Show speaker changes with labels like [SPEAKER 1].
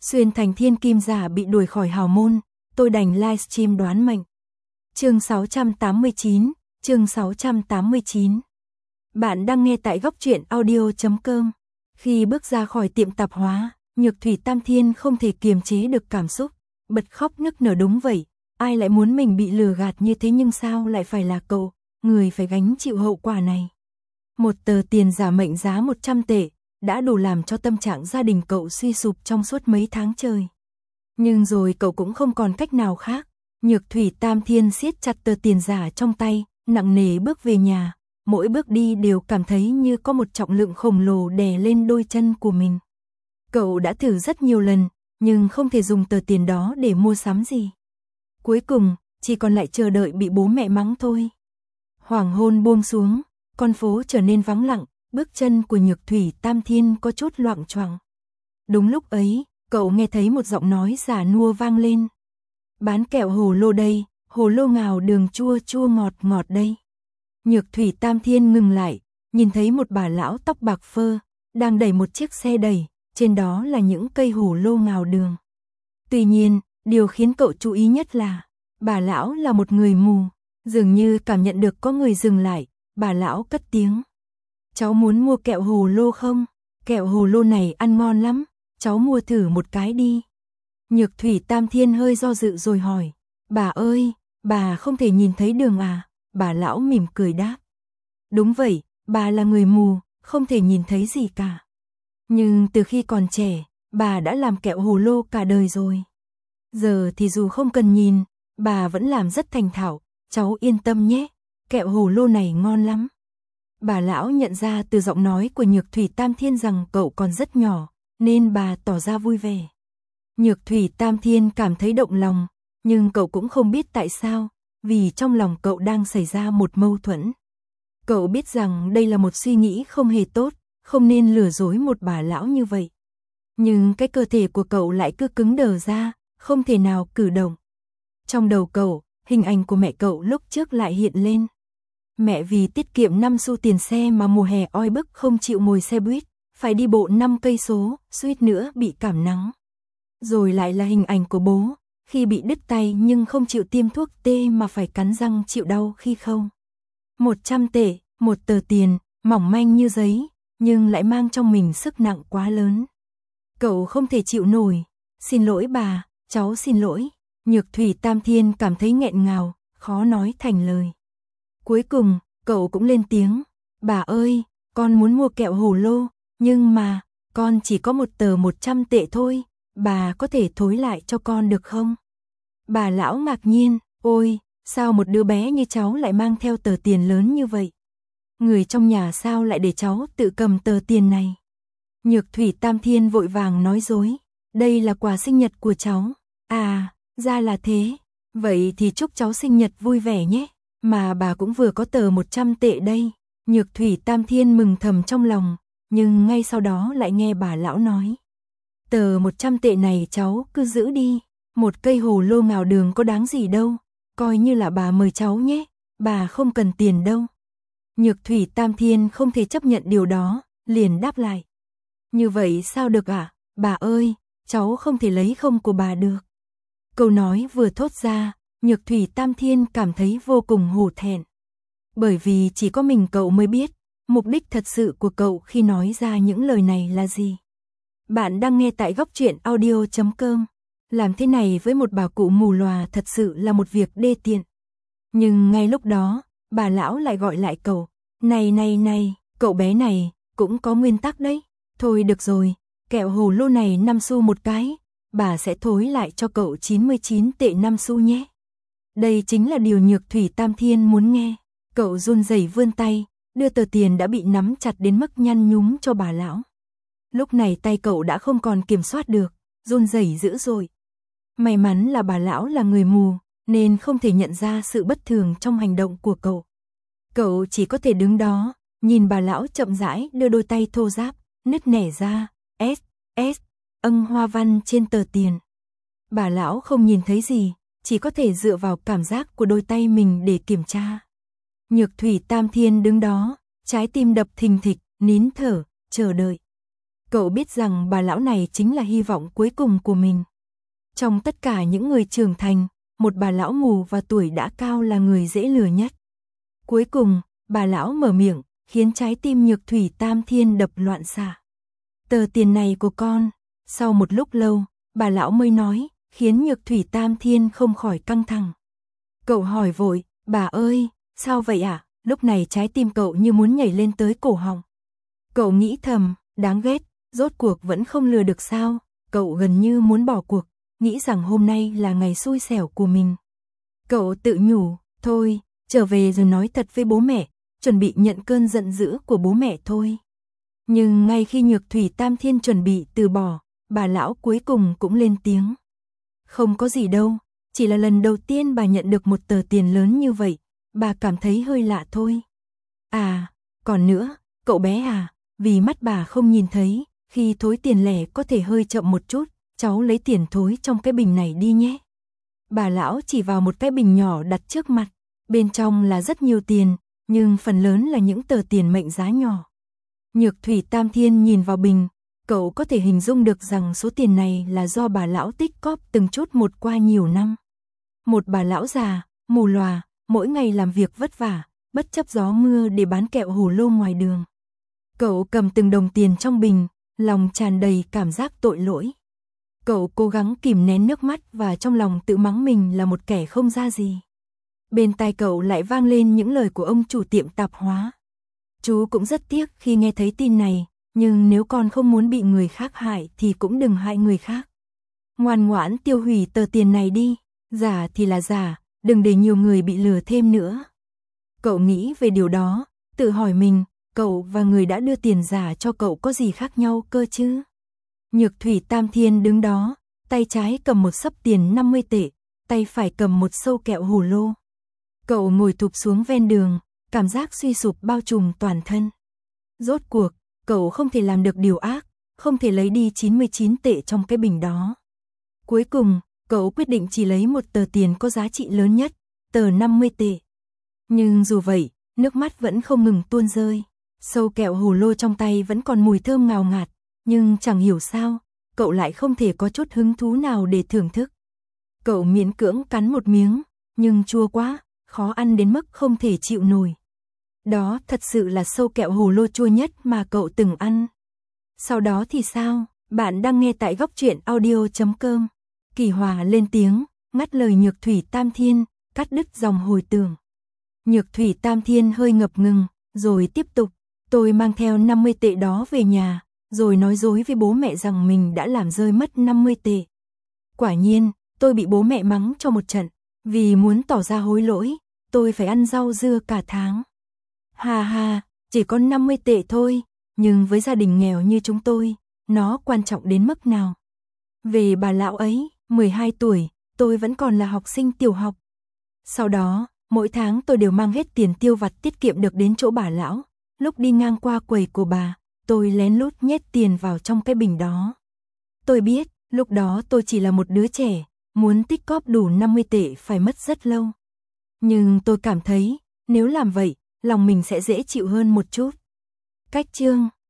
[SPEAKER 1] Xuyên thành thiên kim giả bị đuổi khỏi hào môn, tôi đành livestream đoán mệnh. Chương 689, chương 689. Bạn đang nghe tại góc truyện audio.com. Khi bước ra khỏi tiệm tạp hóa, Nhược Thủy Tam Thiên không thể kiềm chế được cảm xúc, bật khóc nức nở. Đúng vậy, ai lại muốn mình bị lừa gạt như thế, nhưng sao lại phải là cậu, người phải gánh chịu hậu quả này. Một tờ tiền giả mệnh giá 100 tệ, đã đủ làm cho tâm trạng gia đình cậu suy sụp trong suốt mấy tháng trời. Nhưng rồi cậu cũng không còn cách nào khác. Nhược Thủy Tam Thiên siết chặt tờ tiền giả trong tay, nặng nề bước về nhà. Mỗi bước đi đều cảm thấy như có một trọng lượng khổng lồ đè lên đôi chân của mình. Cậu đã thử rất nhiều lần, nhưng không thể dùng tờ tiền đó để mua sắm gì. Cuối cùng, chỉ còn lại chờ đợi bị bố mẹ mắng thôi. Hoàng hôn buông xuống, con phố trở nên vắng lặng, bước chân của Nhược Thủy Tam Thiên có chút loạng choạng. Đúng lúc ấy, cậu nghe thấy một giọng nói già nua vang lên. Bán kẹo hồ lô đây, hồ lô ngào đường chua chua ngọt ngọt đây. Nhược Thủy Tam Thiên ngừng lại, nhìn thấy một bà lão tóc bạc phơ, đang đẩy một chiếc xe đẩy, trên đó là những cây hồ lô ngào đường. Tuy nhiên, điều khiến cậu chú ý nhất là, bà lão là một người mù, dường như cảm nhận được có người dừng lại, bà lão cất tiếng. Cháu muốn mua kẹo hồ lô không? Kẹo hồ lô này ăn ngon lắm, cháu mua thử một cái đi. Nhược Thủy Tam Thiên hơi do dự rồi hỏi, bà ơi, bà không thể nhìn thấy đường à? Bà lão mỉm cười đáp. Đúng vậy, bà là người mù, không thể nhìn thấy gì cả. Nhưng từ khi còn trẻ, bà đã làm kẹo hồ lô cả đời rồi. Giờ thì dù không cần nhìn, bà vẫn làm rất thành thạo, cháu yên tâm nhé, kẹo hồ lô này ngon lắm. Bà lão nhận ra từ giọng nói của Nhược Thủy Tam Thiên rằng cậu còn rất nhỏ, nên bà tỏ ra vui vẻ. Nhược Thủy Tam Thiên cảm thấy động lòng, nhưng cậu cũng không biết tại sao, vì trong lòng cậu đang xảy ra một mâu thuẫn. Cậu biết rằng đây là một suy nghĩ không hề tốt, không nên lừa dối một bà lão như vậy. Nhưng cái cơ thể của cậu lại cứ cứng đờ ra, không thể nào cử động. Trong đầu cậu, hình ảnh của mẹ cậu lúc trước lại hiện lên. Mẹ vì tiết kiệm 5 xu tiền xe mà mùa hè oi bức không chịu ngồi xe buýt, phải đi bộ 5 cây số, suýt nữa bị cảm nắng. Rồi lại là hình ảnh của bố, khi bị đứt tay nhưng không chịu tiêm thuốc tê mà phải cắn răng chịu đau khi không. 100 tệ, một tờ tiền, mỏng manh như giấy, nhưng lại mang trong mình sức nặng quá lớn. Cậu không thể chịu nổi. Xin lỗi bà, cháu xin lỗi. Nhược Thủy Tam Thiên cảm thấy nghẹn ngào, khó nói thành lời. Cuối cùng, cậu cũng lên tiếng. Bà ơi, con muốn mua kẹo hồ lô, nhưng mà, con chỉ có một tờ 100 tệ thôi, bà có thể thối lại cho con được không? Bà lão ngạc nhiên, ôi, sao một đứa bé như cháu lại mang theo tờ tiền lớn như vậy? Người trong nhà sao lại để cháu tự cầm tờ tiền này? Nhược Thủy Tam Thiên vội vàng nói dối, đây là quà sinh nhật của cháu. À, ra là thế, vậy thì chúc cháu sinh nhật vui vẻ nhé. Mà bà cũng vừa có tờ 100 tệ đây. Nhược Thủy Tam Thiên mừng thầm trong lòng, nhưng ngay sau đó lại nghe bà lão nói. Tờ 100 tệ này cháu cứ giữ đi, một cây hồ lô ngào đường có đáng gì đâu, coi như là bà mời cháu nhé, bà không cần tiền đâu. Nhược Thủy Tam Thiên không thể chấp nhận điều đó, liền đáp lại. Như vậy sao được ạ? Bà ơi, cháu không thể lấy không của bà được. Câu nói vừa thốt ra, Nhược Thủy Tam Thiên cảm thấy vô cùng hổ thẹn. Bởi vì chỉ có mình cậu mới biết, mục đích thật sự của cậu khi nói ra những lời này là gì. Bạn đang nghe tại góc truyện audio.com. Làm thế này với một bà cụ mù lòa thật sự là một việc đê tiện. Nhưng ngay lúc đó, bà lão lại gọi lại cậu. Này, cậu bé này, cũng có nguyên tắc đấy. Thôi được rồi, kẹo hồ lô này 5 xu một cái, bà sẽ thối lại cho cậu 99 tệ 5 xu nhé. Đây chính là điều Nhược Thủy Tam Thiên muốn nghe. Cậu run rẩy vươn tay, đưa tờ tiền đã bị nắm chặt đến mức nhăn nhúm cho bà lão. Lúc này tay cậu đã không còn kiểm soát được, run rẩy dữ dội. May mắn là bà lão là người mù, nên không thể nhận ra sự bất thường trong hành động của cậu. Cậu chỉ có thể đứng đó, nhìn bà lão chậm rãi đưa đôi tay thô ráp, nứt nẻ ra, hoa văn trên tờ tiền. Bà lão không nhìn thấy gì, chỉ có thể dựa vào cảm giác của đôi tay mình để kiểm tra. Nhược Thủy Tam Thiên đứng đó, trái tim đập thình thịch, nín thở, chờ đợi. Cậu biết rằng bà lão này chính là hy vọng cuối cùng của mình. Trong tất cả những người trưởng thành, một bà lão mù và tuổi đã cao là người dễ lừa nhất. Cuối cùng, bà lão mở miệng, khiến trái tim Nhược Thủy Tam Thiên đập loạn xạ. Tờ tiền này của con. Sau một lúc lâu, bà lão mới nói, khiến Nhược Thủy Tam Thiên không khỏi căng thẳng. Cậu hỏi vội, bà ơi, sao vậy ạ? Lúc này trái tim cậu như muốn nhảy lên tới cổ họng. Cậu nghĩ thầm, đáng ghét, rốt cuộc vẫn không lừa được sao? Cậu gần như muốn bỏ cuộc, nghĩ rằng hôm nay là ngày xui xẻo của mình. Cậu tự nhủ, thôi, trở về rồi nói thật với bố mẹ, chuẩn bị nhận cơn giận dữ của bố mẹ thôi. Nhưng ngay khi Nhược Thủy Tam Thiên chuẩn bị từ bỏ, bà lão cuối cùng cũng lên tiếng. Không có gì đâu, chỉ là lần đầu tiên bà nhận được một tờ tiền lớn như vậy, bà cảm thấy hơi lạ thôi. À, còn nữa, cậu bé à, vì mắt bà không nhìn thấy, khi thối tiền lẻ có thể hơi chậm một chút, cháu lấy tiền thối trong cái bình này đi nhé. Bà lão chỉ vào một cái bình nhỏ đặt trước mặt, bên trong là rất nhiều tiền, nhưng phần lớn là những tờ tiền mệnh giá nhỏ. Nhược Thủy Tam Thiên nhìn vào bình, cậu có thể hình dung được rằng số tiền này là do bà lão tích cóp từng chút một qua nhiều năm. Một bà lão già, mù lòa, mỗi ngày làm việc vất vả, bất chấp gió mưa để bán kẹo hồ lô ngoài đường. Cậu cầm từng đồng tiền trong bình, lòng tràn đầy cảm giác tội lỗi. Cậu cố gắng kìm nén nước mắt và trong lòng tự mắng mình là một kẻ không ra gì. Bên tai cậu lại vang lên những lời của ông chủ tiệm tạp hóa. Chú cũng rất tiếc khi nghe thấy tin này, nhưng nếu con không muốn bị người khác hại thì cũng đừng hại người khác. Ngoan ngoãn tiêu hủy tờ tiền này đi, giả thì là giả, đừng để nhiều người bị lừa thêm nữa. Cậu nghĩ về điều đó, tự hỏi mình, cậu và người đã đưa tiền giả cho cậu có gì khác nhau cơ chứ? Nhược Thủy Tam Thiên đứng đó, tay trái cầm một xấp tiền 50 tệ, tay phải cầm một sâu kẹo hồ lô. Cậu ngồi thụp xuống ven đường, cảm giác suy sụp bao trùm toàn thân. Rốt cuộc, cậu không thể làm được điều ác, không thể lấy đi 99 tệ trong cái bình đó. Cuối cùng, cậu quyết định chỉ lấy một tờ tiền có giá trị lớn nhất, tờ 50 tệ. Nhưng dù vậy, nước mắt vẫn không ngừng tuôn rơi. Sâu kẹo hồ lô trong tay vẫn còn mùi thơm ngào ngạt, nhưng chẳng hiểu sao, cậu lại không thể có chút hứng thú nào để thưởng thức. Cậu miễn cưỡng cắn một miếng, nhưng chua quá, khó ăn đến mức không thể chịu nổi. Đó thật sự là sâu kẹo hồ lô chua nhất mà cậu từng ăn. Sau đó thì sao? Bạn đang nghe tại goctruyện.audio.com. Kỳ Hòa lên tiếng, ngắt lời Nhược Thủy Tam Thiên, cắt đứt dòng hồi tưởng. Nhược Thủy Tam Thiên hơi ngập ngừng, rồi tiếp tục. Tôi mang theo 50 tệ đó về nhà, rồi nói dối với bố mẹ rằng mình đã làm rơi mất 50 tệ. Quả nhiên, tôi bị bố mẹ mắng cho một trận. Vì muốn tỏ ra hối lỗi, tôi phải ăn rau dưa cả tháng. Hà hà, chỉ có 50 tệ thôi, nhưng với gia đình nghèo như chúng tôi, nó quan trọng đến mức nào? Về bà lão ấy, 12 tuổi, tôi vẫn còn là học sinh tiểu học. Sau đó, mỗi tháng tôi đều mang hết tiền tiêu vặt tiết kiệm được đến chỗ bà lão. Lúc đi ngang qua quầy của bà, tôi lén lút nhét tiền vào trong cái bình đó. Tôi biết, lúc đó tôi chỉ là một đứa trẻ, muốn tích cóp đủ 50 tệ phải mất rất lâu. Nhưng tôi cảm thấy, nếu làm vậy, lòng mình sẽ dễ chịu hơn một chút. Cách chương